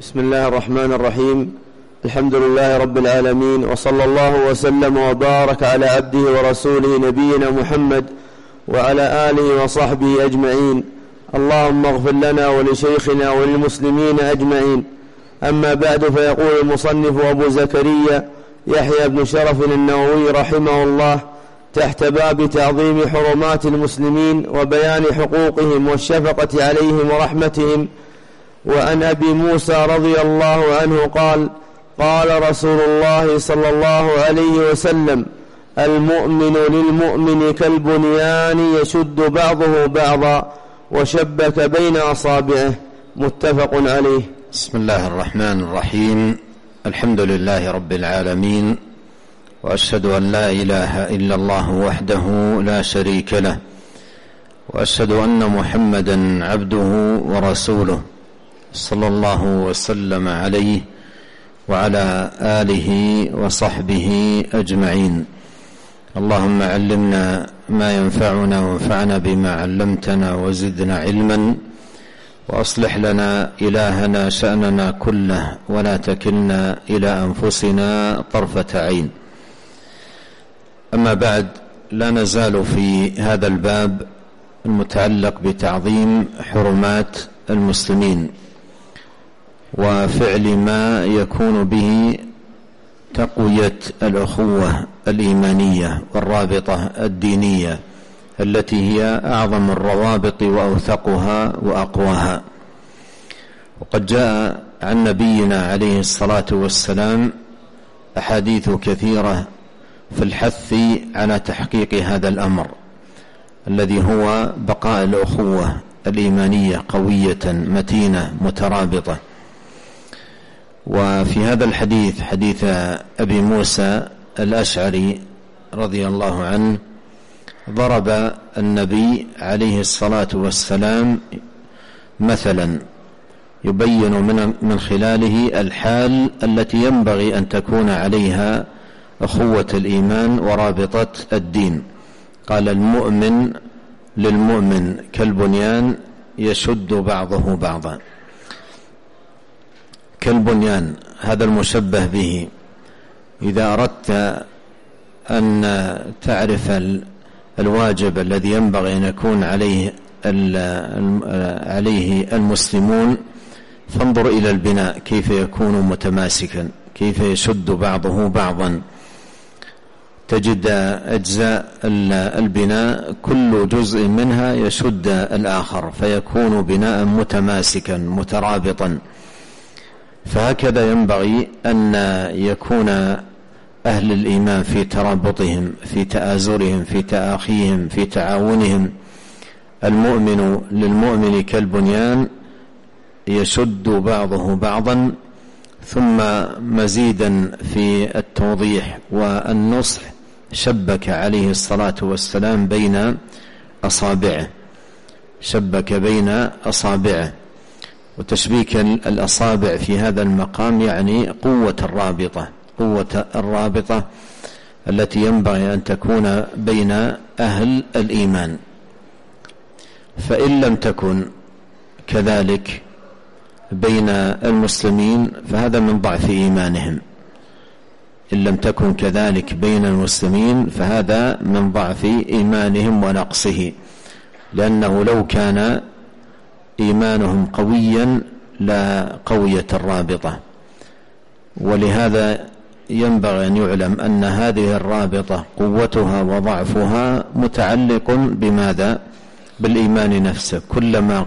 بسم الله الرحمن الرحيم. الحمد لله رب العالمين، وصلى الله وسلم وبارك على عبده ورسوله نبينا محمد وعلى آله وصحبه أجمعين. اللهم اغفر لنا ولشيخنا وللمسلمين أجمعين. أما بعد، فيقول المصنف أبو زكريا يحيى بن شرف النووي رحمه الله تحت باب تعظيم حرمات المسلمين وبيان حقوقهم والشفقة عليهم ورحمتهم. وعن أبي موسى رضي الله عنه قال: قال رسول الله صلى الله عليه وسلم: المؤمن للمؤمن كالبنيان يشد بعضه بعضا وشبك بين أصابعه. متفق عليه. بسم الله الرحمن الرحيم. الحمد لله رب العالمين، وأشهد أن لا إله إلا الله وحده لا شريك له، وأشهد أن محمدا عبده ورسوله صلى الله وسلم عليه وعلى آله وصحبه أجمعين. اللهم علمنا ما ينفعنا وانفعنا بما علمتنا وزدنا علما، وأصلح لنا إلهنا شأننا كله، ولا تكلنا إلى أنفسنا طرفة عين. أما بعد، لا نزال في هذا الباب المتعلق بتعظيم حرمات المسلمين وفعل ما يكون به تقوية الأخوة الإيمانية والرابطة الدينية التي هي أعظم الروابط وأوثقها وأقواها. وقد جاء عن نبينا عليه الصلاة والسلام أحاديث كثيرة في الحث على تحقيق هذا الأمر الذي هو بقاء الأخوة الإيمانية قوية متينة مترابطة. وفي هذا الحديث، حديث أبي موسى الأشعري رضي الله عنه، ضرب النبي عليه الصلاة والسلام مثلا يبين من خلاله الحال التي ينبغي أن تكون عليها أخوة الإيمان ورابطة الدين. قال: المؤمن للمؤمن كالبنيان يشد بعضه بعضا. كالبنيان هذا المشبه به. إذا أردت أن تعرف الواجب الذي ينبغي أن يكون عليه المسلمون، فانظر إلى البناء كيف يكون متماسكا، كيف يشد بعضه بعضا. تجد أجزاء البناء كل جزء منها يشد الآخر، فيكون بناء متماسكا مترابطا. فهكذا ينبغي أن يكون أهل الإيمان في ترابطهم، في تآزرهم، في تآخيهم، في تعاونهم. المؤمن للمؤمن كالبنيان يشد بعضه بعضا. ثم مزيدا في التوضيح والنصح، شبك عليه الصلاة والسلام بين أصابعه، شبك بين أصابعه. وتشبيك الأصابع في هذا المقام يعني قوة الرابطة التي ينبغي أن تكون بين أهل الإيمان. فإن لم تكن كذلك بين المسلمين فهذا من ضعف إيمانهم. إن لم تكن كذلك بين المسلمين فهذا من ضعف إيمانهم ونقصه، لأنه لو كان إيمانهم قويا لا قوية الرابطة. ولهذا ينبغي أن يعلم أن هذه الرابطة قوتها وضعفها متعلق بماذا؟ بالإيمان نفسه. كلما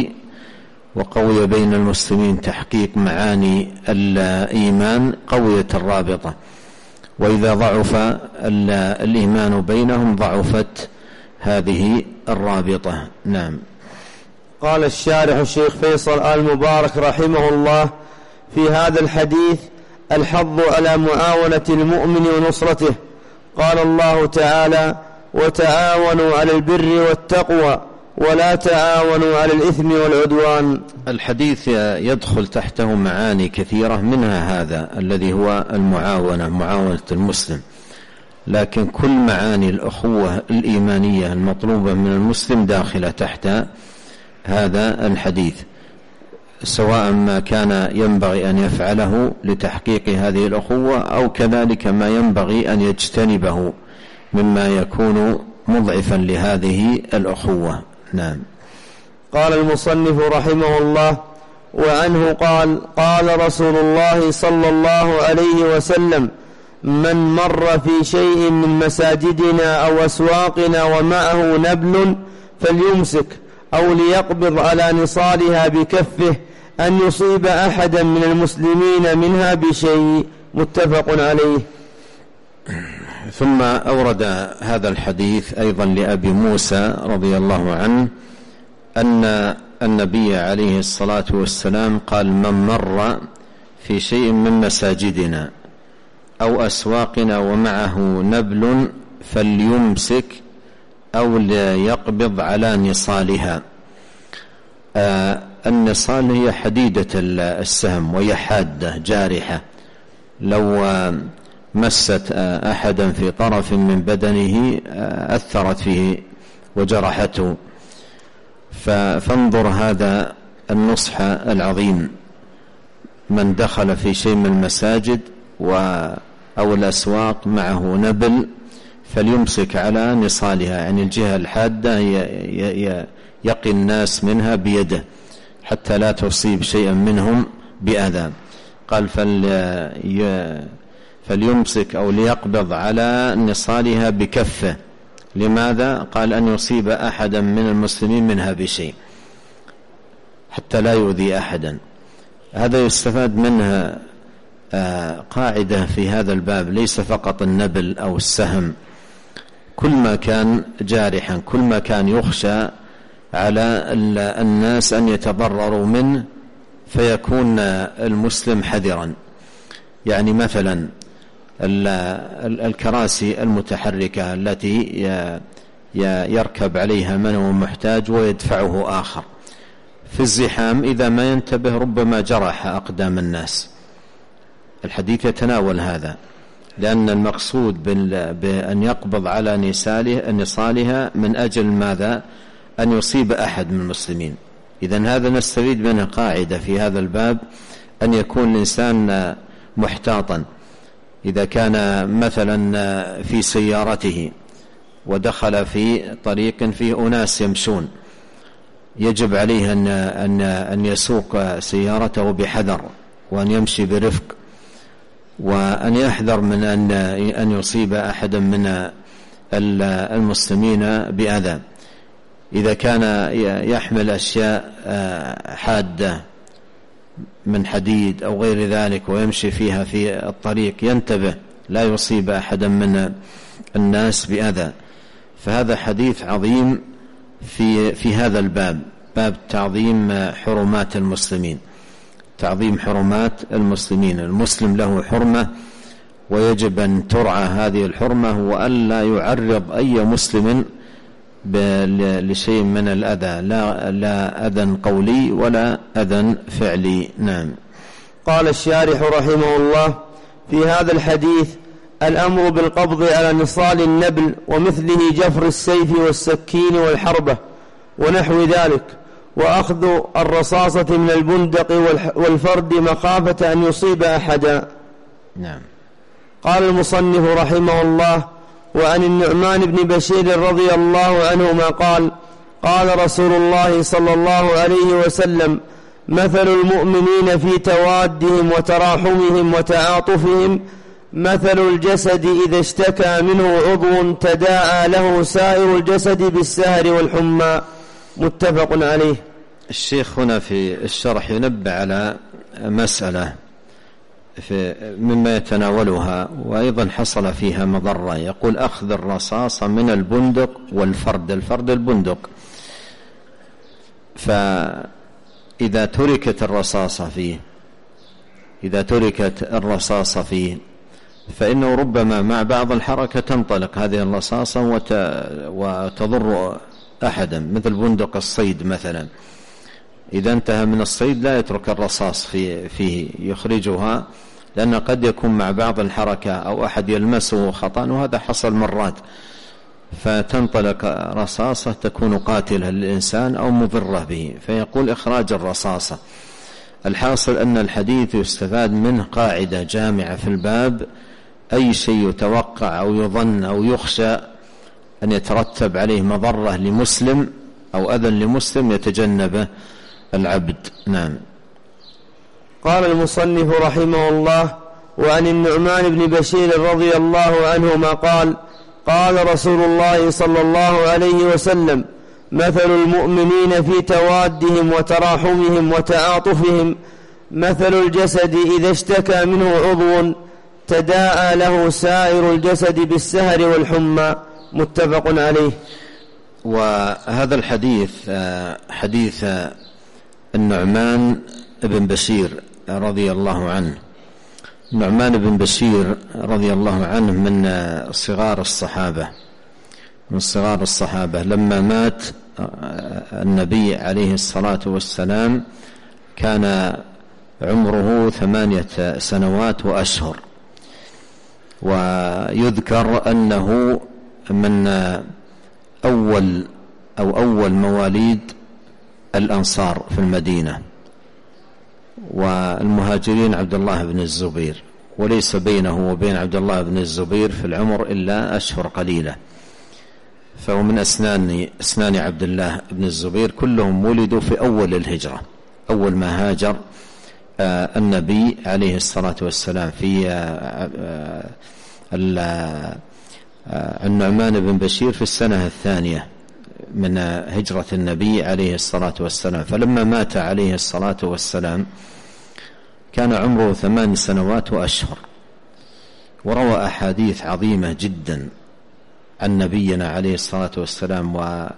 وقوي بين المسلمين تحقيق معاني الإيمان قوية الرابطة، وإذا ضعف الإيمان بينهم ضعفت هذه الرابطة. نعم. قال الشارح الشيخ فيصل آل مبارك رحمه الله: في هذا الحديث الحظ على معاونة المؤمن ونصرته. قال الله تعالى: وتعاونوا على البر والتقوى ولا تعاونوا على الإثم والعدوان. الحديث يدخل تحته معاني كثيرة، منها هذا الذي هو معاونة المسلم، لكن كل معاني الأخوة الإيمانية المطلوبة من المسلم داخلة تحت هذا الحديث. سواء ما كان ينبغي أن يفعله لتحقيق هذه الأخوة أو كذلك ما ينبغي أن يجتنبه مما يكون مضعفا لهذه الأخوة. نعم. قال المصنف رحمه الله: وعنه قال: قال رسول الله صلى الله عليه وسلم: من مر في شيء من مساجدنا أو أسواقنا ومعه نبل فليمسك أو ليقبض على نصالها بكفه أن يصيب أحدا من المسلمين منها بشيء. متفق عليه. ثم أورد هذا الحديث أيضا لأبي موسى رضي الله عنه أن النبي عليه الصلاة والسلام قال: من مر في شيء من مساجدنا أو أسواقنا ومعه نبل فليمسك أو ليقبض على نصالها. النصال هي حديدة السهم وهي حادة جارحة، لو مست أحدا في طرف من بدنه أثرت فيه وجرحته. فانظر هذا النصح العظيم: من دخل في شيء من المساجد أو الأسواق معه نبل فليمسك على نصالها، يعني الجهة الحادة يقي الناس منها بيده حتى لا تصيب شيئا منهم بأذى. قال: فليمسك أو ليقبض على نصالها بكفه. لماذا؟ قال: أن يصيب أحدا من المسلمين منها بشيء حتى لا يؤذي أحدا. هذا يستفاد منها قاعدة في هذا الباب: ليس فقط النبل أو السهم، كل ما كان جارحا، كل ما كان يخشى على الناس أن يتضرروا منه فيكون المسلم حذرا. يعني مثلا الكراسي المتحركة التي يركب عليها من هو محتاج ويدفعه آخر في الزحام، إذا ما ينتبه ربما جرح أقدام الناس. الحديث يتناول هذا، لأن المقصود بأن يقبض على نصالها من أجل ماذا؟ أن يصيب أحد من المسلمين. إذن هذا نستفيد منه قاعدة في هذا الباب: أن يكون الإنسان محتاطا. إذا كان مثلا في سيارته ودخل في طريق فيه أناس يمشون، يجب عليه أن يسوق سيارته بحذر، وأن يمشي برفق، وأن يحذر من أن يصيب أحدا من المسلمين بأذى. إذا كان يحمل أشياء حادة من حديد أو غير ذلك ويمشي فيها في الطريق ينتبه لا يصيب أحدا من الناس بأذى. فهذا حديث عظيم في هذا الباب، باب تعظيم حرمات المسلمين، تعظيم حرمات المسلمين. المسلم له حرمة ويجب أن ترعى هذه الحرمة، وألا يعرض أي مسلم لشيء من الأذى، لا أذى قولي ولا أذى فعلي. نعم. قال الشارح رحمه الله: في هذا الحديث الأمر بالقبض على نصال النبل ومثله جفر السيف والسكين والحربة ونحو ذلك، وأخذ الرصاصة من البندق والفرد مخافة أن يصيب أحدا. نعم. قال المصنف رحمه الله: وعن النعمان بن بشير رضي الله عنهما قال: قال رسول الله صلى الله عليه وسلم: مثل المؤمنين في توادهم وتراحمهم وتعاطفهم مثل الجسد إذا اشتكى منه عضو تداعى له سائر الجسد بالسهر والحمى. متفق عليه. الشيخ هنا في الشرح ينبه على مسألة مما يتناولها وأيضا حصل فيها مضرة. يقول: أخذ الرصاصة من البندق والفرد. الفرد البندق، فإذا تركت الرصاصة فيه فإنه ربما مع بعض الحركة تنطلق هذه الرصاصة وتضر أحدا، مثل بندق الصيد مثلا. إذا انتهى من الصيد لا يترك الرصاص فيه، يخرجها، لأن قد يكون مع بعض الحركة أو أحد يلمسه خطأ، وهذا حصل مرات، فتنطلق رصاصة تكون قاتلة للإنسان أو مضرة به، فيقول إخراج الرصاصة. الحاصل أن الحديث يستفاد منه قاعدة جامعة في الباب: أي شيء يتوقع أو يظن أو يخشى أن يترتب عليه مضرة لمسلم أو أذى لمسلم يتجنبه العبد. نعم. قال المصنف رحمه الله: وعن النعمان بن بشير رضي الله عنهما قال: قال رسول الله صلى الله عليه وسلم: مثل المؤمنين في توادهم وتراحمهم وتعاطفهم مثل الجسد إذا اشتكى منه عضو تداعى له سائر الجسد بالسهر والحمى. متفق عليه. وهذا الحديث حديث النعمان بن بشير رضي الله عنه. النعمان بن بشير رضي الله عنه من صغار الصحابة لما مات النبي عليه الصلاة والسلام كان عمره 8 سنوات وأشهر، ويذكر أنه من أول مواليد الأنصار في المدينة، والمهاجرين عبد الله بن الزبير، وليس بينه وبين عبد الله بن الزبير في العمر إلا أشهر قليلة، فهو من أسنان عبد الله بن الزبير. كلهم ولدوا في أول الهجرة، أول ما هاجر النبي عليه الصلاة والسلام. في النعمان بن بشير في السنة 2 من هجرة النبي عليه الصلاة والسلام، فلما مات عليه الصلاة والسلام كان عمره 8 سنوات وأشهر، وروى أحاديث عظيمة جدا عن نبينا عليه الصلاة والسلام،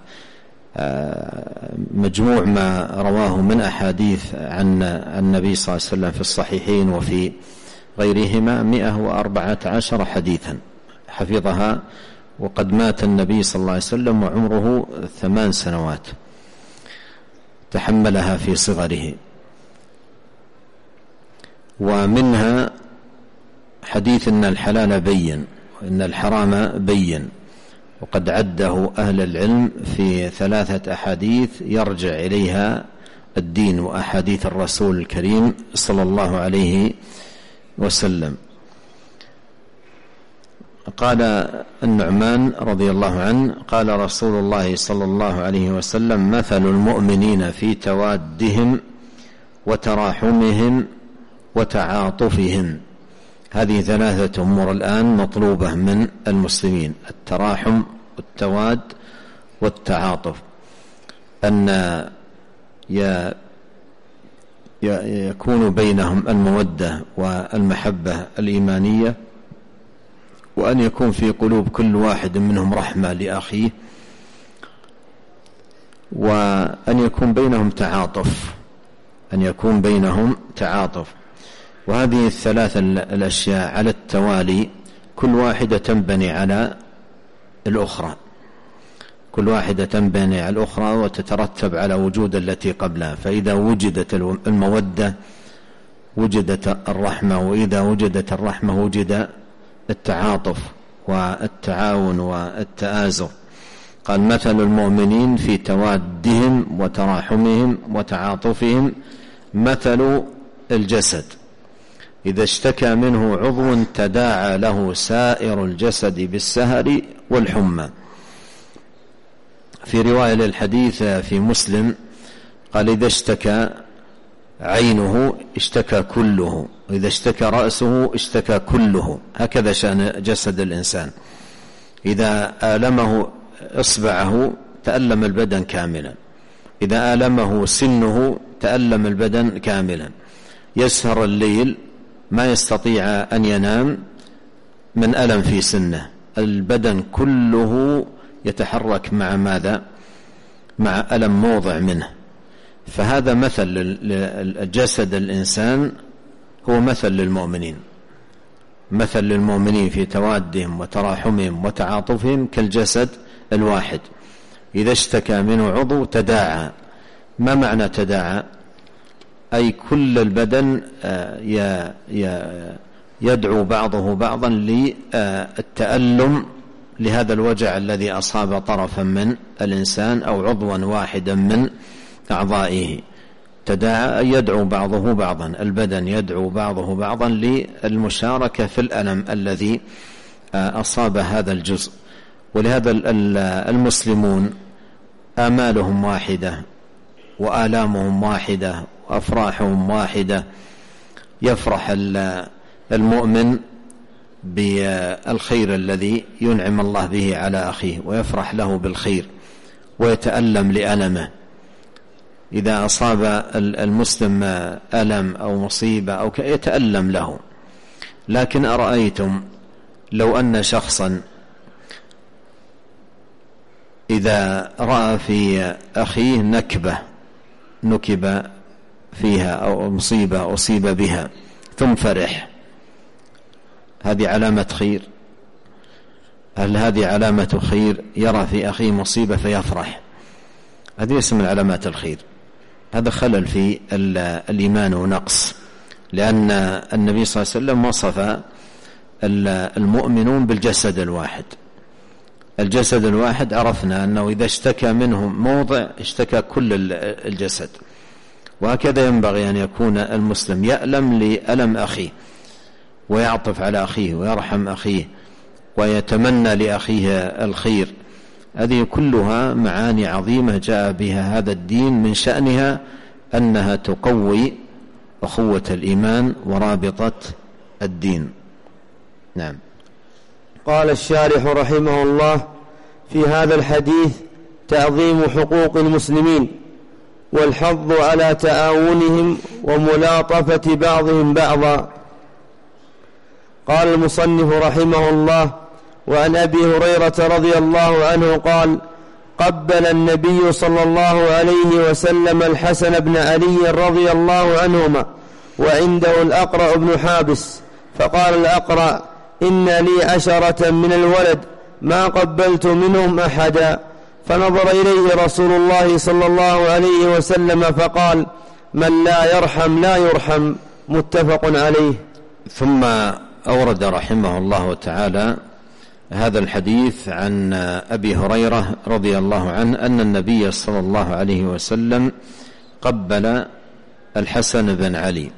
ومجموع ما رواه من أحاديث عن النبي صلى الله عليه وسلم في الصحيحين وفي غيرهما 114 حديثا حفظها، وقد مات النبي صلى الله عليه وسلم وعمره 8 سنوات، تحملها في صغره. ومنها حديث إن الحلال بين وإن الحرام بين، وقد عده أهل العلم في 3 أحاديث يرجع إليها الدين وأحاديث الرسول الكريم صلى الله عليه وسلم. قال النعمان رضي الله عنه: قال رسول الله صلى الله عليه وسلم: مثل المؤمنين في توادهم وتراحمهم وتعاطفهم. هذه 3 أمور الآن مطلوبة من المسلمين: التراحم والتواد والتعاطف، أن يكون بينهم المودة والمحبة الإيمانية، وأن يكون في قلوب كل واحد منهم رحمة لأخيه، وأن يكون بينهم تعاطف. وهذه 3 الأشياء على التوالي كل واحدة تنبني على الأخرى، وتترتب على وجود التي قبلها. فإذا وجدت المودة وجدت الرحمة، وإذا وجدت الرحمة وجد التعاطف والتعاون والتآزر. قال: مثل المؤمنين في توادهم وتراحمهم وتعاطفهم مثل الجسد إذا اشتكى منه عضو تداعى له سائر الجسد بالسهر والحمى. في رواية للحديث في مسلم قال: إذا اشتكى عينه اشتكى كله، وإذا اشتكى رأسه اشتكى كله. هكذا شأن جسد الإنسان، إذا آلمه إصبعه تألم البدن كاملا، إذا آلمه سنه تألم البدن كاملا. يسهر الليل ما يستطيع أن ينام من ألم في سنه، البدن كله يتحرك مع ماذا؟ مع ألم موضع منه. فهذا مثل الجسد الإنسان، هو مثل للمؤمنين في توادهم وتراحمهم وتعاطفهم كالجسد الواحد. إذا اشتكى منه عضو تداعى. ما معنى تداعى؟ أي كل البدن يدعو بعضه بعضا للتألم لهذا الوجع الذي أصاب طرفا من الإنسان أو عضوا واحدا من أعضائه. تداعى يدعو بعضه بعضا، البدن يدعو بعضه بعضا للمشاركة في الألم الذي أصاب هذا الجزء. ولهذا المسلمون آمالهم واحدة وآلامهم واحدة وأفراحهم واحدة. يفرح المؤمن بالخير الذي ينعم الله به على أخيه ويفرح له بالخير ويتألم لألمه. إذا أصاب المسلم ألم أو مصيبة أو يتألم له. لكن أرأيتم لو أن شخصا إذا رأى في أخيه نكب فيها أو مصيبة أصيب بها ثم فرح، هذه علامة خير؟ هل هذه علامة خير؟ يرى في أخيه مصيبة فيفرح، هذه ليس من علامات الخير، هذا خلل في الإيمان ونقص. لأن النبي صلى الله عليه وسلم وصف المؤمنون بالجسد الواحد. الجسد الواحد عرفنا أنه إذا اشتكى منه موضع اشتكى كل الجسد، وهكذا ينبغي أن يكون المسلم يألم لألم أخيه ويعطف على أخيه ويرحم أخيه ويتمنى لأخيه الخير. هذه كلها معاني عظيمة جاء بها هذا الدين، من شأنها أنها تقوي أخوة الإيمان ورابطة الدين. نعم. قال الشارح رحمه الله: في هذا الحديث تعظيم حقوق المسلمين والحظ على تعاونهم وملاطفة بعضهم بعضا. قال المصنف رحمه الله: وعن أبي هريرة رضي الله عنه قال: قبل النبي صلى الله عليه وسلم الحسن بن علي رضي الله عنهما وعنده الأقرع بن حابس، فقال الأقرع: إن لي 10 من الولد ما قبلت منهم أحدا. فنظر إليه رسول الله صلى الله عليه وسلم فقال: من لا يرحم لا يرحم. متفق عليه. ثم أورد رحمه الله تعالى هذا الحديث عن أبي هريرة رضي الله عنه أن النبي صلى الله عليه وسلم قبل الحسن بن علي.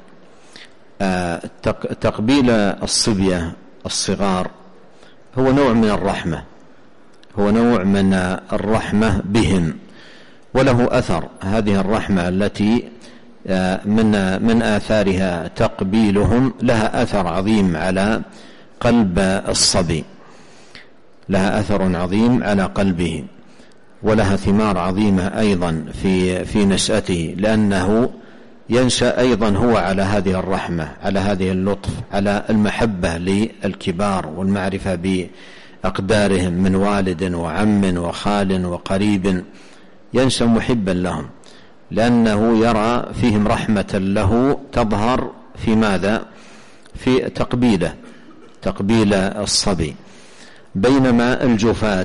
تقبيل الصبية الصغار هو نوع من الرحمة، هو نوع من الرحمة بهم، وله أثر. هذه الرحمة التي من آثارها تقبيلهم لها أثر عظيم على قلب الصبي، لها أثر عظيم على قلبه، ولها ثمار عظيمة أيضا في نشأته، لأنه ينشأ أيضا هو على هذه الرحمة، على هذه اللطف، على المحبة للكبار والمعرفة بأقدارهم من والد وعم وخال وقريب. ينشأ محبا لهم لأنه يرى فيهم رحمة له تظهر في ماذا؟ في تقبيل الصبي. بينما الجفاة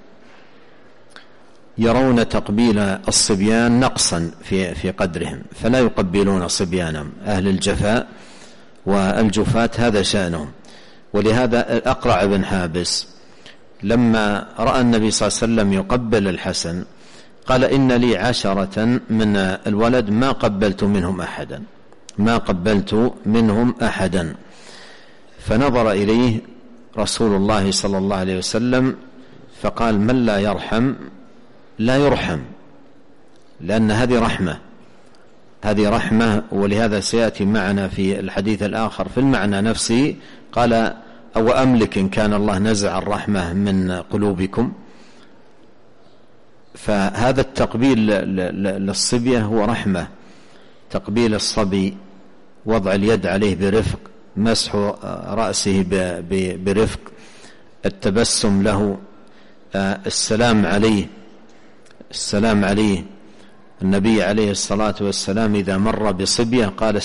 يرون تقبيل الصبيان نقصا في قدرهم، فلا يقبلون صبيانهم. أهل الجفاء والجفاة هذا شأنهم. ولهذا الأقرع بن حابس لما رأى النبي صلى الله عليه وسلم يقبل الحسن قال: إن لي 10 من الولد ما قبلت منهم أحدا. فنظر إليه رسول الله صلى الله عليه وسلم فقال: من لا يرحم لا يرحم، لأن هذه رحمة. ولهذا سيأتي معنا في الحديث الآخر في المعنى نفسه، قال: أو أملك إن كان الله نزع الرحمة من قلوبكم. فهذا التقبيل للصبية هو رحمة، تقبيل الصبي، وضع اليد عليه برفق، مسح رأسه برفق، التبسم له، السلام عليه. النبي عليه الصلاة والسلام إذا مر بصبية قال: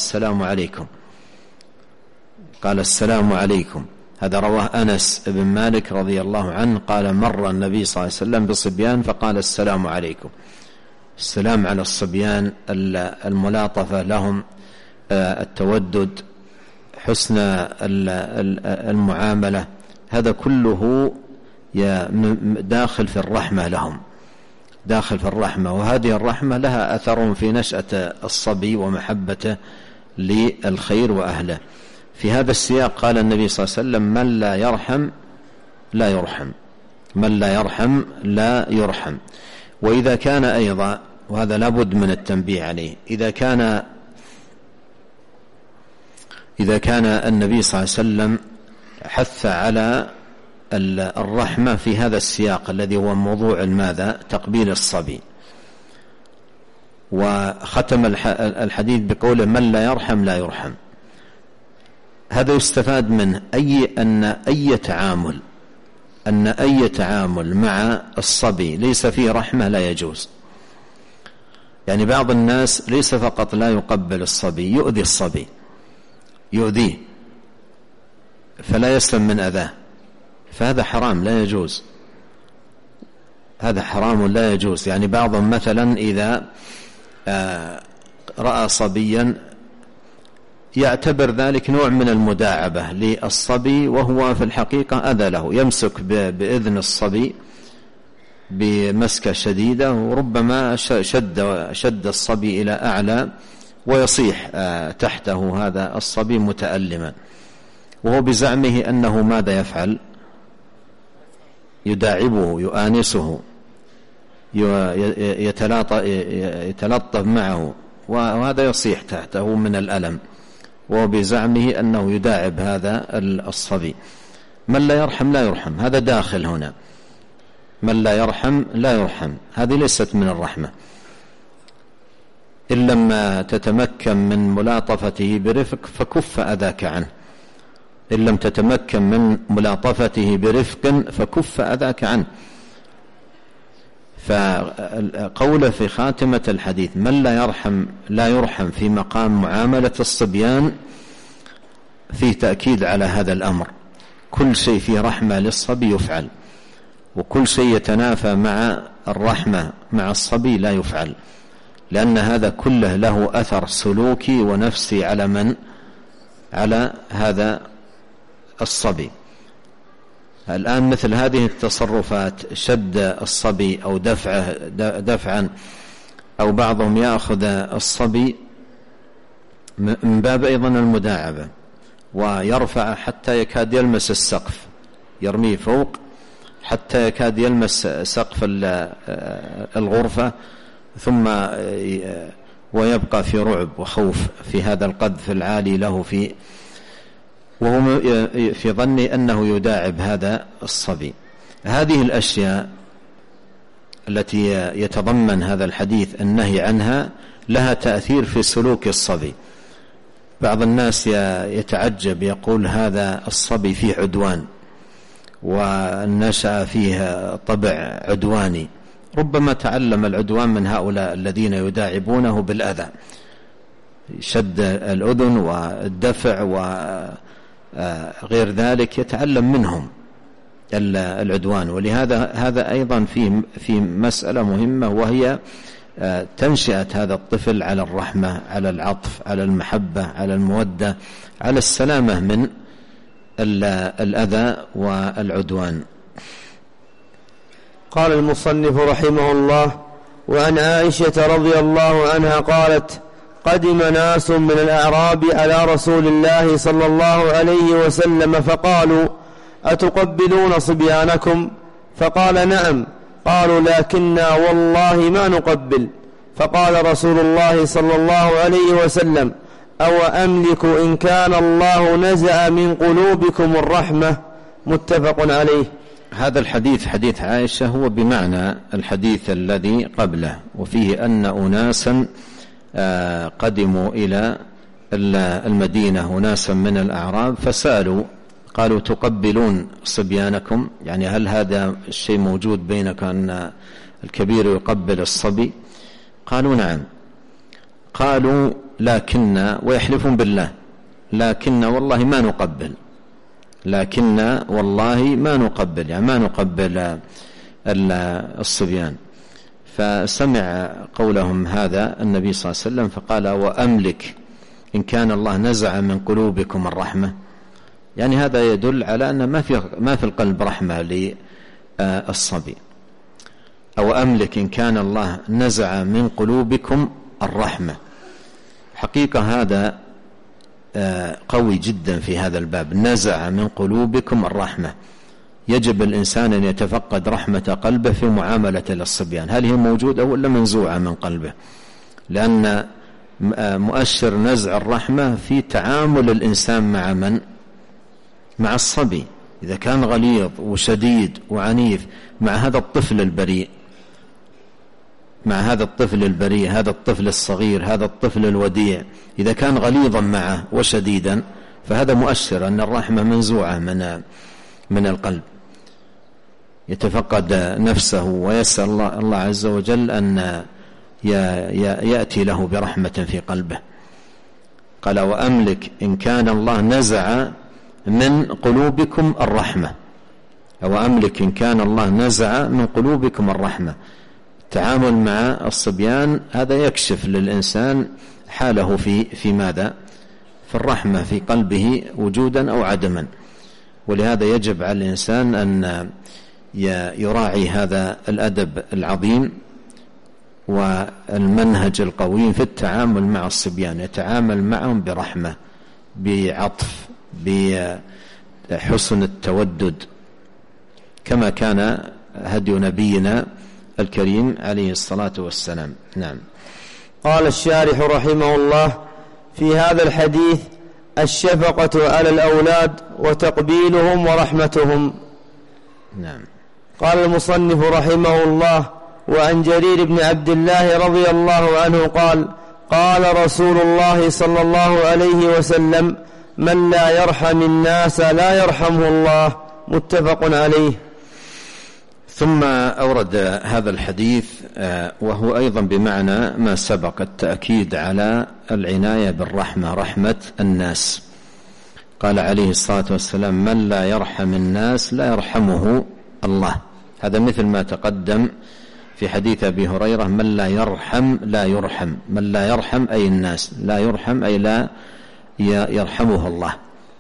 السلام عليكم. هذا رواه أنس بن مالك رضي الله عنه قال: مر النبي صلى الله عليه وسلم بصبيان فقال: السلام عليكم. السلام على الصبيان، الملاطفة لهم، التودد، حسن المعاملة، هذا كله داخل في الرحمة لهم، داخل في الرحمة، وهذه الرحمة لها أثر في نشأة الصبي ومحبته للخير وأهله. في هذا السياق قال النبي صلى الله عليه وسلم: من لا يرحم لا يرحم، من لا يرحم لا يرحم. وإذا كان أيضا، وهذا لابد من التنبيه عليه، إذا كان النبي صلى الله عليه وسلم حث على الرحمة في هذا السياق الذي هو موضوع ماذا؟ تقبيل الصبي، وختم الحديث بقوله: من لا يرحم لا يرحم. هذا يستفاد منه أن أي تعامل مع الصبي ليس فيه رحمة لا يجوز. يعني بعض الناس ليس فقط لا يقبل الصبي، يؤذي الصبي، يؤذيه فلا يسلم من أذاه، فهذا حرام لا يجوز، هذا حرام لا يجوز. يعني بعضهم مثلا إذا رأى صبيا يعتبر ذلك نوع من المداعبة للصبي، وهو في الحقيقة أذى له، يمسك بإذن الصبي بمسكة شديدة، وربما شد الصبي إلى أعلى ويصيح تحته هذا الصبي متألما، وهو بزعمه أنه ماذا يفعل؟ يداعبه، يؤانسه، يتلطف معه، وهذا يصيح تحته من الألم، وهو بزعمه أنه يداعب هذا الصبي. من لا يرحم لا يرحم، هذا داخل هنا. من لا يرحم لا يرحم، هذه ليست من الرحمة. إن لم تتمكن من ملاطفته برفق فكف أذاك عنه، إن لم تتمكن من ملاطفته برفق فكف أذاك عنه. فقوله في خاتمة الحديث: من لا يرحم لا يرحم، في مقام معاملة الصبيان، في تأكيد على هذا الأمر. كل شيء فيه رحمة للصبي يفعل، وكل شيء يتنافى مع الرحمة مع الصبي لا يفعل، لأن هذا كله له أثر سلوكي ونفسي على من؟ على هذا الصبي. الآن مثل هذه التصرفات، شد الصبي أو دفعا، أو بعضهم يأخذ الصبي من باب أيضا المداعبة، ويرفع حتى يكاد يلمس السقف، يرميه فوق حتى يكاد يلمس سقف الغرفة، ثم ويبقى في رعب وخوف في هذا القذف العالي له، وهو في ظني أنه يداعب هذا الصبي. هذه الأشياء التي يتضمن هذا الحديث النهي عنها لها تأثير في سلوك الصبي. بعض الناس يتعجب، يقول: هذا الصبي فيه عدوان ونشأ فيه طبع عدواني، ربما تعلم العدوان من هؤلاء الذين يداعبونه بالأذى، شد الأذن والدفع وغير ذلك، يتعلم منهم العدوان. ولهذا هذا أيضا في مسألة مهمة، وهي تنشئة هذا الطفل على الرحمة، على العطف، على المحبة، على المودة، على السلامة من الأذى والعدوان. قال المصنف رحمه الله: وعن عائشة رضي الله عنها قالت: قدم ناس من الأعراب على رسول الله صلى الله عليه وسلم فقالوا: أتقبلون صبيانكم؟ فقال: نعم. قالوا: لكننا والله ما نقبل. فقال رسول الله صلى الله عليه وسلم: أو أملك إن كان الله نزع من قلوبكم الرحمة. متفق عليه. هذا الحديث حديث عائشة هو بمعنى الحديث الذي قبله، وفيه أن أناسا قدموا إلى المدينة، أناسا من الأعراب، فسألوا قالوا: تقبلون صبيانكم؟ يعني هل هذا الشيء موجود بينك أن الكبير يقبل الصبي؟ قالوا: نعم. قالوا: لكننا، ويحلفون بالله، لكننا والله ما نقبل، لكننا والله ما نقبل، يعني ما نقبل الصبيان. فسمع قولهم هذا النبي صلى الله عليه وسلم فقال: وأملك إن كان الله نزع من قلوبكم الرحمة. يعني هذا يدل على أن ما في القلب رحمة للصبي. أو أملك إن كان الله نزع من قلوبكم الرحمة. حقيقة هذا قوي جدا في هذا الباب، نزع من قلوبكم الرحمة. يجب الإنسان أن يتفقد رحمة قلبه في معاملة للصبيان، هل هي موجودة ولا منزوعة من قلبه؟ لأن مؤشر نزع الرحمة في تعامل الإنسان مع من؟ مع الصبي. إذا كان غليظ وشديد وعنيف مع هذا الطفل البريء، هذا الطفل الصغير، هذا الطفل الوديع، إذا كان غليظا معه وشديدا فهذا مؤشر أن الرحمة منزوعة من القلب. يتفقد نفسه ويسأل الله عز وجل أن يأتي له برحمة في قلبه. قال وأملك إن كان الله نزع من قلوبكم الرحمة، أو أملك إن كان الله نزع من قلوبكم الرحمة. التعامل مع الصبيان هذا يكشف للإنسان حاله في ماذا؟ في الرحمة في قلبه وجودا أو عدما. ولهذا يجب على الإنسان أن يراعي هذا الأدب العظيم والمنهج القويم في التعامل مع الصبيان، يتعامل معهم برحمة، بعطف، بحسن التودد، كما كان هدي نبينا الكريم عليه الصلاة والسلام. نعم. قال الشارح رحمه الله في هذا الحديث الشفقة على الأولاد وتقبيلهم ورحمتهم. نعم. قال المصنف رحمه الله وعن جرير بن عبد الله رضي الله عنه قال قال رسول الله صلى الله عليه وسلم من لا يرحم الناس لا يرحمه الله، متفق عليه. ثم أورد هذا الحديث وهو أيضا بمعنى ما سبق، التأكيد على العناية بالرحمة، رحمة الناس. قال عليه الصلاة والسلام من لا يرحم الناس لا يرحمه الله. هذا مثل ما تقدم في حديث أبي هريرة من لا يرحم لا يرحم، من لا يرحم أي الناس، لا يرحم أي لا يرحمه الله،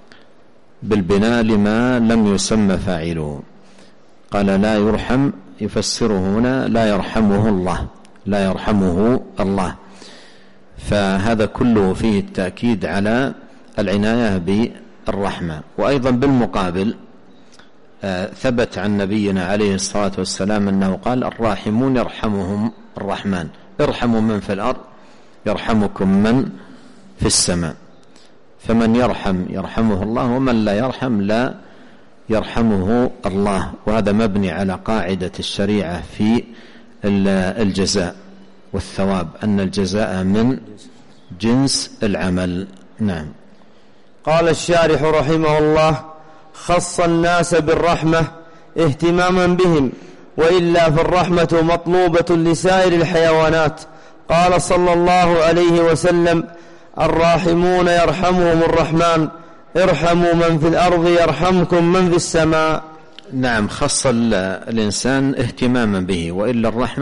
بالبناء لما لم يسمى فاعله. قال لا يرحم يفسره هنا لا يرحمه الله، لا يرحمه الله. فهذا كله فيه التأكيد على العناية بالرحمة. وأيضا بالمقابل ثبت عن نبينا عليه الصلاة والسلام أنه قال الراحمون يرحمهم الرحمن، ارحموا من في الأرض يرحمكم من في السماء. فمن يرحم يرحمه الله، ومن لا يرحم لا يرحمه الله. وهذا مبني على قاعدة الشريعة في الجزاء والثواب، أن الجزاء من جنس العمل. نعم. قال الشارح رحمه الله خص الناس بالرحمة اهتماما بهم، وإلا فالرحمة مطلوبة لسائر الحيوانات. قال صلى الله عليه وسلم الراحمون يرحمهم الرحمن، ارحموا من في الأرض يرحمكم من في السماء. نعم. خص الإنسان اهتماما به، وإلا الرحمة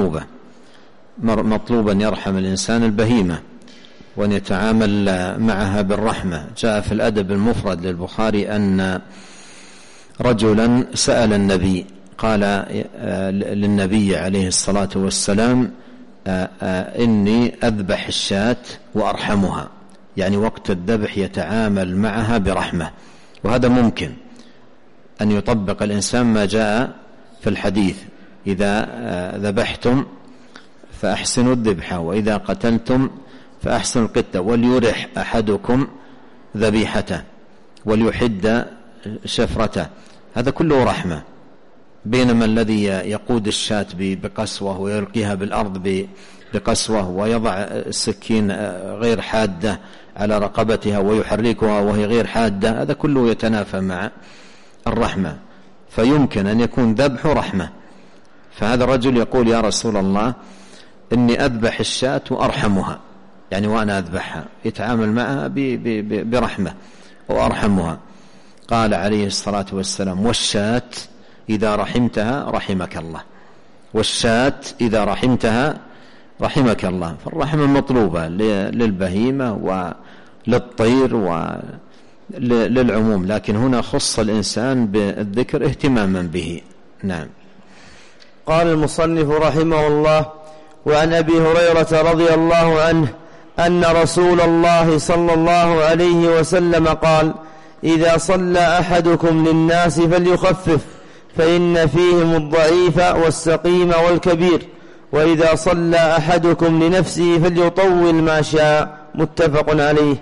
مطلوبا يرحم الإنسان البهيمة وأن يتعامل معها بالرحمة. جاء في الأدب المفرد للبخاري أن رجلا سأل النبي، قال للنبي عليه الصلاة والسلام إني أذبح الشاة وأرحمها، يعني وقت الذبح يتعامل معها برحمة. وهذا ممكن أن يطبق الإنسان ما جاء في الحديث إذا ذبحتم فأحسنوا الذبحة، وإذا قتلتم فأحسنوا القتة، وليرح أحدكم ذبيحته وليحد شفرته. هذا كله رحمة. بينما الذي يقود الشاة بقسوة ويلقيها بالأرض بقسوة ويضع السكين غير حادة على رقبتها ويحركها وهي غير حادة، هذا كله يتنافى مع الرحمة. فيمكن أن يكون ذبح رحمة. فهذا الرجل يقول يا رسول الله إني أذبح الشاة وأرحمها، يعني وأنا أذبحها يتعامل معها برحمة وأرحمها. قال عليه الصلاة والسلام والشاة إذا رحمتها رحمك الله، والشاة إذا رحمتها رحمك الله. فالرحمة مطلوبة للبهيمة وللطير وللعموم، لكن هنا خص الإنسان بالذكر اهتماما به. نعم. قال المصنف رحمه الله: وعن أبي هريرة رضي الله عنه أن رسول الله صلى الله عليه وسلم قال: إذا صلى أحدكم للناس فليخفف، فإن فيهم الضعيف والسقيم والكبير، وإذا صلى أحدكم لنفسه فليطول ما شاء. متفق عليه.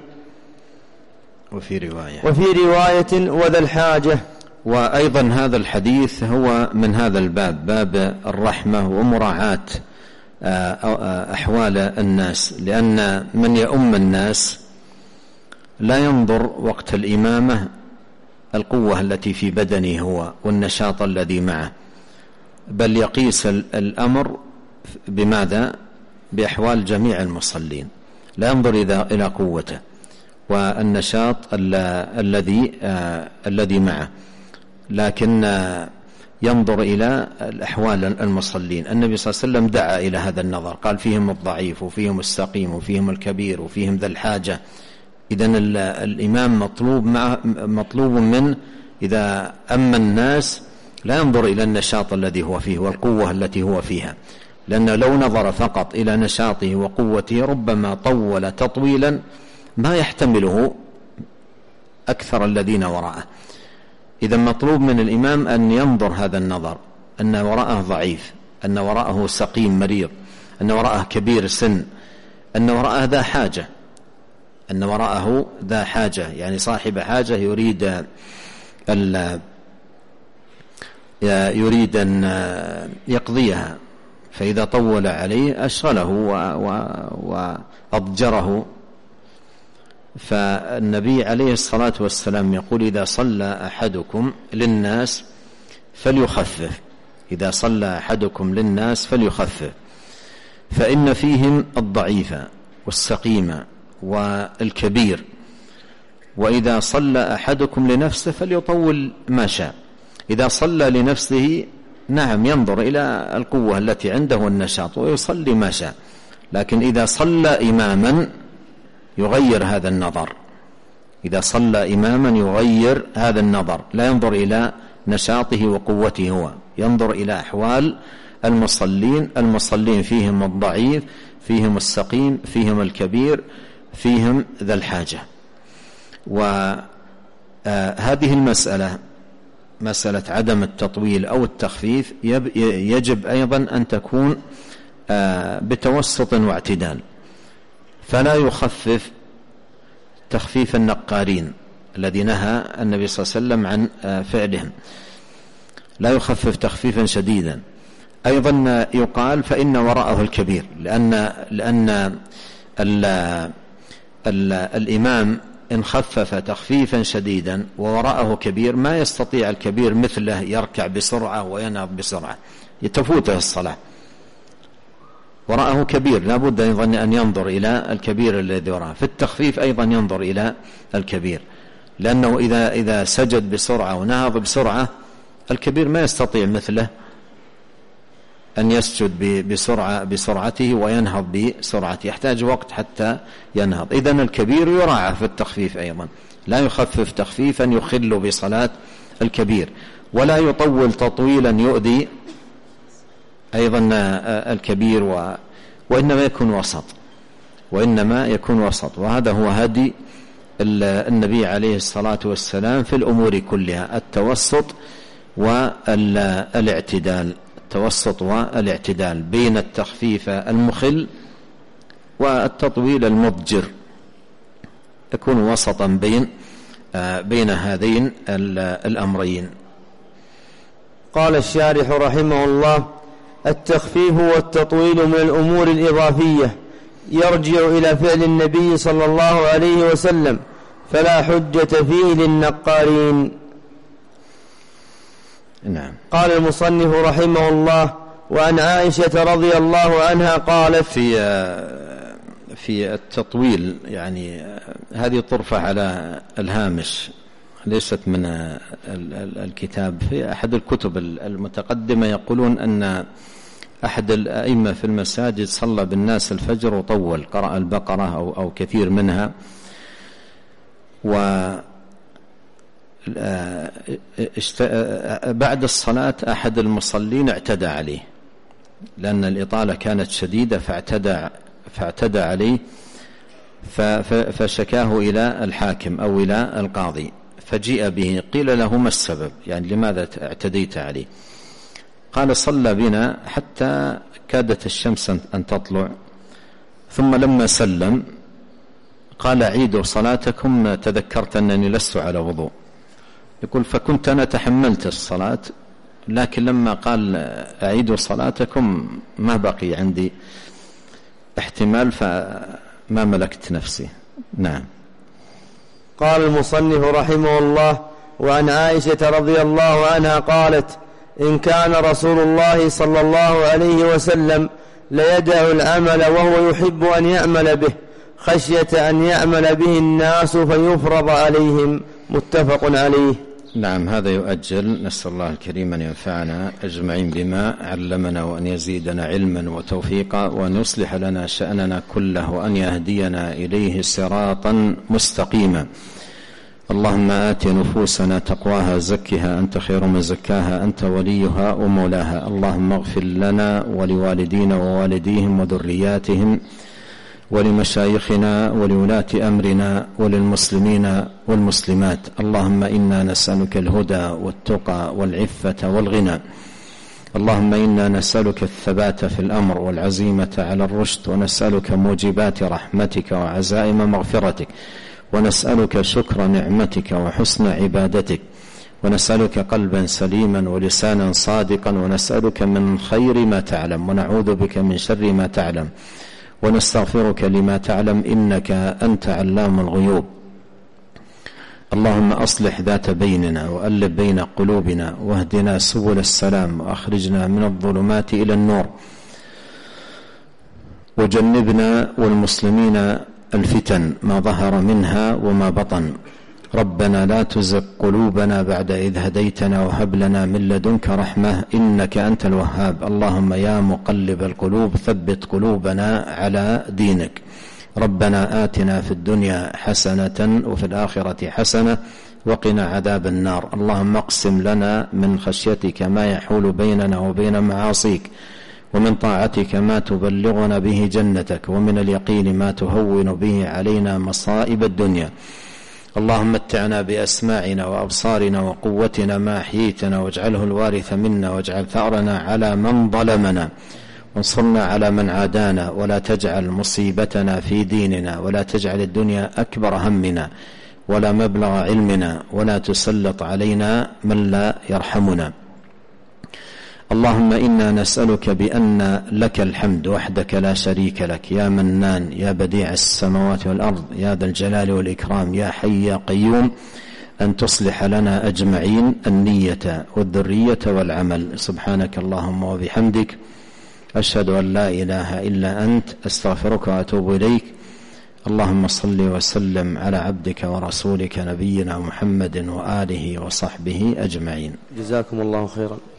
وفي رواية وذا الحاجة. وأيضا هذا الحديث هو من هذا الباب، باب الرحمة ومراعاة أحوال الناس، لأن من يؤم الناس لا ينظر وقت الإمامة القوة التي في بدنه هو والنشاط الذي معه، بل يقيس الأمر بماذا؟ بأحوال جميع المصلين، لا ينظر إلى قوته والنشاط الذي معه، لكن ينظر إلى الأحوال المصلين. النبي صلى الله عليه وسلم دعا إلى هذا النظر، قال: فيهم الضعيف وفيهم السقيم وفيهم الكبير وفيهم ذا الحاجة. إذن الإمام مطلوب منه إذا أما الناس لا ينظر إلى النشاط الذي هو فيه والقوة التي هو فيها، لأن لو نظر فقط إلى نشاطه وقوته ربما طول تطويلا ما يحتمله أكثر الذين وراءه. إذا مطلوب من الإمام أن ينظر هذا النظر، أن وراءه ضعيف، أن وراءه سقيم مريض، أن وراءه كبير سن، أن وراءه ذا حاجة، أن وراءه ذا حاجة، يعني صاحب حاجة يريد أن يقضيها، فإذا طول عليه أشغله وأضجره. فالنبي عليه الصلاة والسلام يقول: إذا صلى أحدكم للناس فليخفف، إذا صلى أحدكم للناس فليخفف، فإن فيهم الضعيف والسقيم والكبير، وإذا صلى أحدكم لنفسه فليطول ما شاء. إذا صلى لنفسه نعم ينظر إلى القوة التي عنده والنشاط ويصلي ما شاء، لكن إذا صلى إماما يغير هذا النظر، إذا صلى إماما يغير هذا النظر، لا ينظر إلى نشاطه وقوته هو، ينظر إلى أحوال المصلين فيهم الضعيف، فيهم السقيم، فيهم الكبير، فيهم ذا الحاجة. وهذه المسألة، مسألة عدم التطويل أو التخفيف، يجب أيضا أن تكون بتوسط واعتدال، فلا يخفف تخفيف النقارين الذي نهى النبي صلى الله عليه وسلم عن فعلهم، لا يخفف تخفيفا شديدا. أيضا يقال: فإن وراءه الكبير، لأن الإمام إن خفف تخفيفا شديدا ووراءه كبير ما يستطيع الكبير مثله يركع بسرعة وينهض بسرعة، يتفوته الصلاة. وراءه كبير لا بد أيضا أن ينظر إلى الكبير الذي وراءه. في التخفيف أيضا ينظر إلى الكبير، لأنه إذا سجد بسرعة ونهض بسرعة الكبير ما يستطيع مثله أن يسجد بسرعته وينهض بسرعته، يحتاج وقت حتى ينهض. إذن الكبير يراعى في التخفيف أيضا، لا يخفف تخفيفا يخل بصلاة الكبير، ولا يطول تطويلا يؤذي أيضا الكبير، وإنما يكون وسط. وهذا هو هدي النبي عليه الصلاة والسلام في الأمور كلها، التوسط والاعتدال بين التخفيف المخل والتطويل المضجر، يكون وسطا بين هذين الأمرين. قال الشارح رحمه الله: التخفيف والتطويل من الأمور الإضافية يرجع إلى فعل النبي صلى الله عليه وسلم، فلا حجة فيه للنقارين. نعم. قال المصنف رحمه الله: وعن عائشة رضي الله عنها قالت في التطويل، يعني هذه طرفة على الهامش، ليست من الكتاب. في أحد الكتب المتقدمة يقولون أن أحد الأئمة في المساجد صلى بالناس الفجر وطول، قرأ البقرة أو كثير منها، بعد الصلاة أحد المصلين اعتدى عليه لأن الإطالة كانت شديدة فاعتدى عليه فشكاه إلى الحاكم أو إلى القاضي، فجيء به قيل له ما السبب، يعني لماذا اعتديت عليه؟ قال صلى بنا حتى كادت الشمس أن تطلع، ثم لما سلم قال عيدوا صلاتكم، تذكرت أنني لست على وضوء. يقول فكنت أنا تحملت الصلاة، لكن لما قال أعيدوا صلاتكم ما بقي عندي احتمال فما ملكت نفسي. نعم. قال المصنف رحمه الله: وعن عائشة رضي الله عنها قالت: إن كان رسول الله صلى الله عليه وسلم ليدع العمل وهو يحب أن يعمل به خشية أن يعمل به الناس فيفرض عليهم. متفق عليه. نعم، هذا يؤجل. نسأل الله الكريم أن ينفعنا أجمعين بما علمنا، وأن يزيدنا علما وتوفيقا، وأن يصلح لنا شأننا كله، وأن يهدينا إليه صراطا مستقيما. اللهم آت نفوسنا تقواها زكها أنت خير من زكاها أنت وليها ومولاها. اللهم اغفر لنا ولوالدينا ووالديهم وذرياتهم ولمشايخنا ولولاة أمرنا وللمسلمين والمسلمات. اللهم إنا نسألك الهدى والتقى والعفة والغنى. اللهم إنا نسألك الثبات في الأمر والعزيمة على الرشد، ونسألك موجبات رحمتك وعزائم مغفرتك، ونسألك شكر نعمتك وحسن عبادتك، ونسألك قلبا سليما ولسانا صادقا، ونسألك من خير ما تعلم، ونعوذ بك من شر ما تعلم، ونستغفرك لما تعلم، إنك أنت علام الغيوب. اللهم أصلح ذات بيننا وألف بين قلوبنا، واهدنا سبل السلام، وأخرجنا من الظلمات إلى النور، وجنبنا والمسلمين الفتن ما ظهر منها وما بطن. ربنا لا تزغ قلوبنا بعد إذ هديتنا، وهب لنا من لدنك رحمة إنك أنت الوهاب. اللهم يا مقلب القلوب ثبت قلوبنا على دينك. ربنا آتنا في الدنيا حسنة وفي الآخرة حسنة وقنا عذاب النار. اللهم اقسم لنا من خشيتك ما يحول بيننا وبين معاصيك، ومن طاعتك ما تبلغنا به جنتك، ومن اليقين ما تهون به علينا مصائب الدنيا. اللهم متعنا بأسماعنا وأبصارنا وقوتنا ما أحييتنا، واجعله الوارث منا، واجعل ثأرنا على من ظلمنا، وانصرنا على من عادانا، ولا تجعل مصيبتنا في ديننا، ولا تجعل الدنيا أكبر همنا ولا مبلغ علمنا، ولا تسلط علينا من لا يرحمنا. اللهم إنا نسألك بأن لك الحمد وحدك لا شريك لك، يا منان يا بديع السماوات والأرض، يا ذا الجلال والإكرام، يا حي يا قيوم، أن تصلح لنا أجمعين النية والذرية والعمل. سبحانك اللهم وبحمدك، أشهد أن لا إله إلا أنت، أستغفرك وأتوب إليك. اللهم صل وسلم على عبدك ورسولك نبينا محمد وآله وصحبه أجمعين. جزاكم الله خيرا.